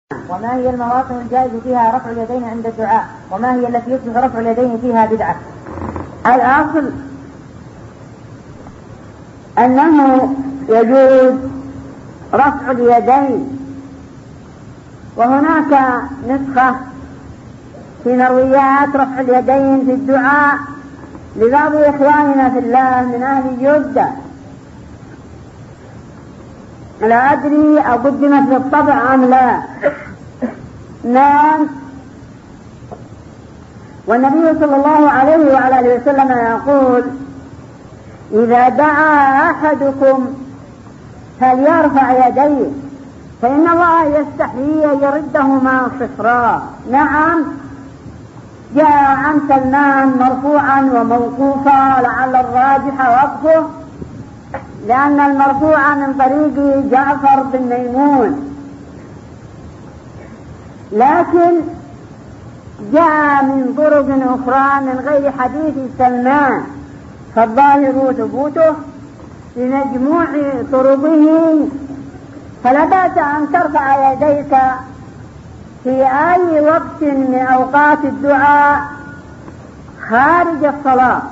وما هي المواطن الجائز فيها رفع اليدين عند الدعاء؟ وما هي التي يصبح رفع اليدين فيها بدعة؟ الأصل أنه يجوز رفع اليدين، وهناك نسخة في مرويات رفع اليدين في الدعاء لبعض إخواننا في الله من أهل جدة، لا أدري أقدمت بالطبع أم لا. نعم، والنبي صلى الله عليه وعلى آله وسلم يقول: إذا دعا أحدكم فليرفع يديه فإن الله يستحيي أن يردهما صفرا. نعم، جاء عن سلمان مرفوعا وموقوفا، لعل الراجح وقفه، لأن المرفوع من طريق جعفر بن ميمون، لكن جاء من طرق أخرى من غير حديث سلمان، فالظاهر ثبوته لمجموع طرقه، فلا بأس أن ترفع يديك في أي وقت من أوقات الدعاء خارج الصلاة.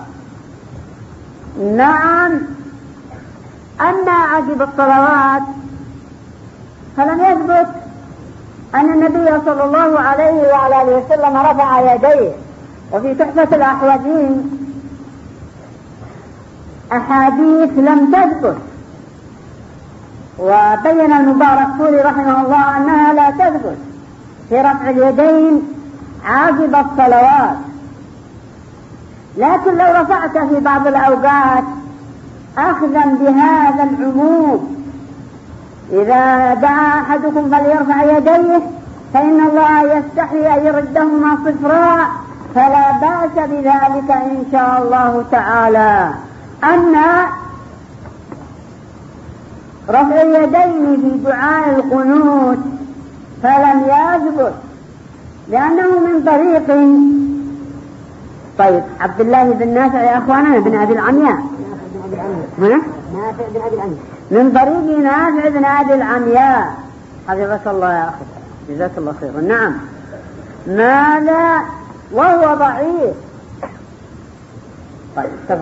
نعم، أما عقب الصلوات فلم يثبت أن النبي صلى الله عليه وعلى آله وسلم رفع يديه. وفي تحفة الأحوذين أحاديث لم تثبت، وبين المباركفوري رحمه الله أنها لا تثبت في رفع اليدين عقب الصلوات، لكن لو رفعت في بعض الأوقات أخذا بهذا العموم: إذا دعا أحدكم فليرفع يديه فإن الله يستحي أن يردهما صفرا، فلا بأس بذلك إن شاء الله تعالى. أما رفع اليدين في دعاء القنوت فلم يثبت، لأنه من طريق عبد الله بن نافع يا أخوانا بن أبي العمياء، من طريق نافع بن أبي العمياء، حفظك الله يا أخي، جزاك الله خيرا. نعم، ماذا وهو ضعيف.